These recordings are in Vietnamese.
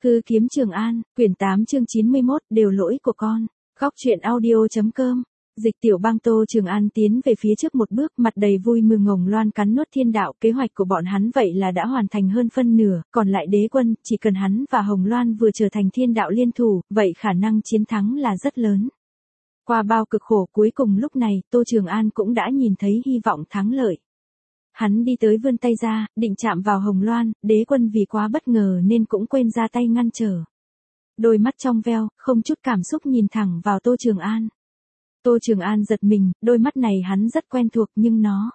Cư kiếm Trường An, quyển 8 chương 91, đều lỗi của con. Góc truyện audio.com. Dịch Tiểu Bang. Tô Trường An tiến về phía trước một bước, mặt đầy vui mừng. Hồng Loan cắn nuốt thiên đạo, kế hoạch của bọn hắn vậy là đã hoàn thành hơn phân nửa, còn lại Đế Quân, chỉ cần hắn và Hồng Loan vừa trở thành thiên đạo liên thủ, vậy khả năng chiến thắng là rất lớn. Qua bao cực khổ, cuối cùng lúc này, Tô Trường An cũng đã nhìn thấy hy vọng thắng lợi. Hắn đi tới vươn tay ra, định chạm vào Hồng Loan, Đế Quân vì quá bất ngờ nên cũng quên ra tay ngăn trở. Đôi mắt trong veo, không chút cảm xúc nhìn thẳng vào Tô Trường An. Tô Trường An giật mình, đôi mắt này hắn rất quen thuộc nhưng nó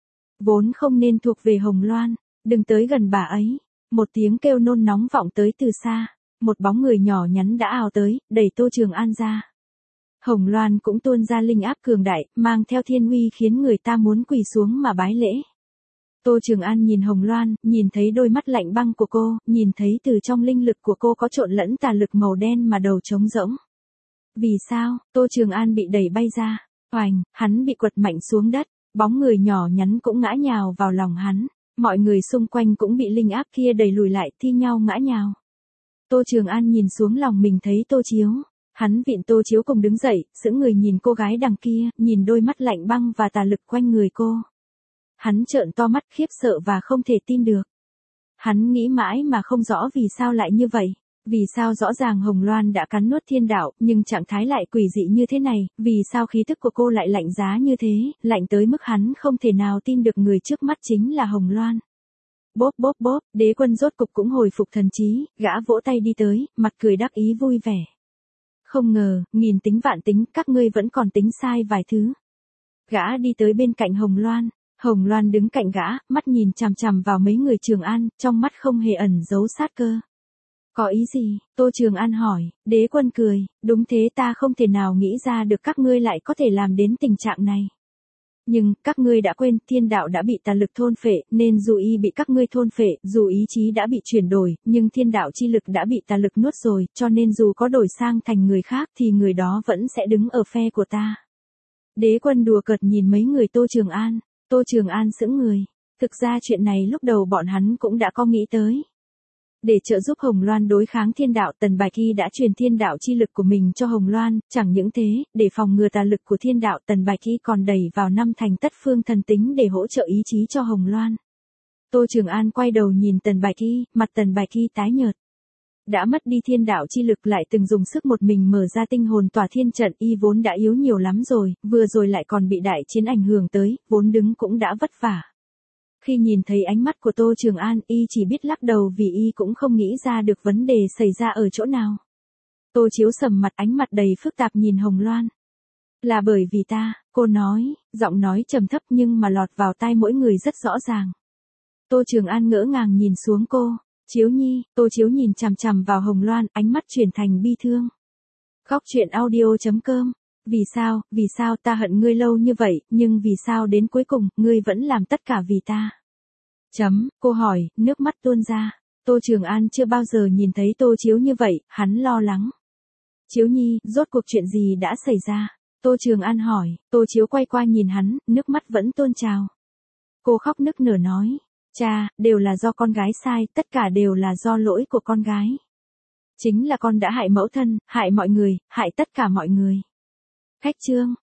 vốn không nên thuộc về Hồng Loan. Đừng tới gần bà ấy. Một tiếng kêu nôn nóng vọng tới từ xa. Một bóng người nhỏ nhắn đã ào tới, đẩy Tô Trường An ra. Hồng Loan cũng tuôn ra linh áp cường đại, mang theo thiên uy khiến người ta muốn quỳ xuống mà bái lễ. Tô Trường An nhìn Hồng Loan, nhìn thấy đôi mắt lạnh băng của cô, nhìn thấy từ trong linh lực của cô có trộn lẫn tà lực màu đen mà đầu trống rỗng. Vì sao? Tô Trường An bị đẩy bay ra. Oành, hắn bị quật mạnh xuống đất, bóng người nhỏ nhắn cũng ngã nhào vào lòng hắn. Mọi người xung quanh cũng bị linh áp kia đẩy lùi lại, thi nhau ngã nhào. Tô Trường An nhìn xuống lòng mình thấy Tô Chiếu. Hắn vịn Tô Chiếu cùng đứng dậy, sững người nhìn cô gái đằng kia, nhìn đôi mắt lạnh băng và tà lực quanh người cô. Hắn trợn to mắt khiếp sợ và không thể tin được. Hắn nghĩ mãi mà không rõ vì sao lại như vậy. Vì sao rõ ràng Hồng Loan đã cắn nuốt thiên đạo, nhưng trạng thái lại quỷ dị như thế này, vì sao khí thức của cô lại lạnh giá như thế, lạnh tới mức hắn không thể nào tin được người trước mắt chính là Hồng Loan. Bốp bốp bốp, Đế Quân rốt cục cũng hồi phục thần trí, gã vỗ tay đi tới, mặt cười đắc ý vui vẻ. Không ngờ, nghìn tính vạn tính, các ngươi vẫn còn tính sai vài thứ. Gã đi tới bên cạnh Hồng Loan. Hồng Loan đứng cạnh gã, mắt nhìn chằm chằm vào mấy người Trường An, trong mắt không hề ẩn giấu sát cơ. Có ý gì? Tô Trường An hỏi. Đế Quân cười, đúng thế, ta không thể nào nghĩ ra được các ngươi lại có thể làm đến tình trạng này. Nhưng, các ngươi đã quên, thiên đạo đã bị tà lực thôn phệ, nên dù y bị các ngươi thôn phệ, dù ý chí đã bị chuyển đổi, nhưng thiên đạo chi lực đã bị tà lực nuốt rồi, cho nên dù có đổi sang thành người khác thì người đó vẫn sẽ đứng ở phe của ta. Đế Quân đùa cợt nhìn mấy người Tô Trường An. Tô Trường An sững người. Thực ra chuyện này lúc đầu bọn hắn cũng đã có nghĩ tới. Để trợ giúp Hồng Loan đối kháng thiên đạo, Tần Bạch Y đã truyền thiên đạo chi lực của mình cho Hồng Loan, chẳng những thế, để phòng ngừa tà lực của thiên đạo, Tần Bạch Y còn đẩy vào 5 thành tất phương thần tính để hỗ trợ ý chí cho Hồng Loan. Tô Trường An quay đầu nhìn Tần Bạch Y, mặt Tần Bạch Y tái nhợt. Đã mất đi thiên đạo chi lực lại từng dùng sức một mình mở ra tinh hồn tỏa thiên trận, y vốn đã yếu nhiều lắm rồi, vừa rồi lại còn bị đại chiến ảnh hưởng tới, vốn đứng cũng đã vất vả. Khi nhìn thấy ánh mắt của Tô Trường An, y chỉ biết lắc đầu vì y cũng không nghĩ ra được vấn đề xảy ra ở chỗ nào. Tô Chiếu sầm mặt, ánh mặt đầy phức tạp nhìn Hồng Loan. Là bởi vì ta, cô nói, giọng nói trầm thấp nhưng mà lọt vào tai mỗi người rất rõ ràng. Tô Trường An ngỡ ngàng nhìn xuống cô. Chiếu Nhi. Tô Chiếu nhìn chằm chằm vào Hồng Loan, ánh mắt chuyển thành bi thương. Góc truyện audio.com. Vì sao ta hận ngươi lâu như vậy, nhưng vì sao đến cuối cùng, ngươi vẫn làm tất cả vì ta? Cô hỏi, nước mắt tuôn ra. Tô Trường An chưa bao giờ nhìn thấy Tô Chiếu như vậy, hắn lo lắng. Chiếu Nhi, rốt cuộc chuyện gì đã xảy ra? Tô Trường An hỏi. Tô Chiếu quay qua nhìn hắn, nước mắt vẫn tuôn trào. Cô khóc nức nở nói. Cha, đều là do con gái sai, tất cả đều là do lỗi của con gái. Chính là con đã hại mẫu thân, hại mọi người, hại tất cả mọi người. Khách chương.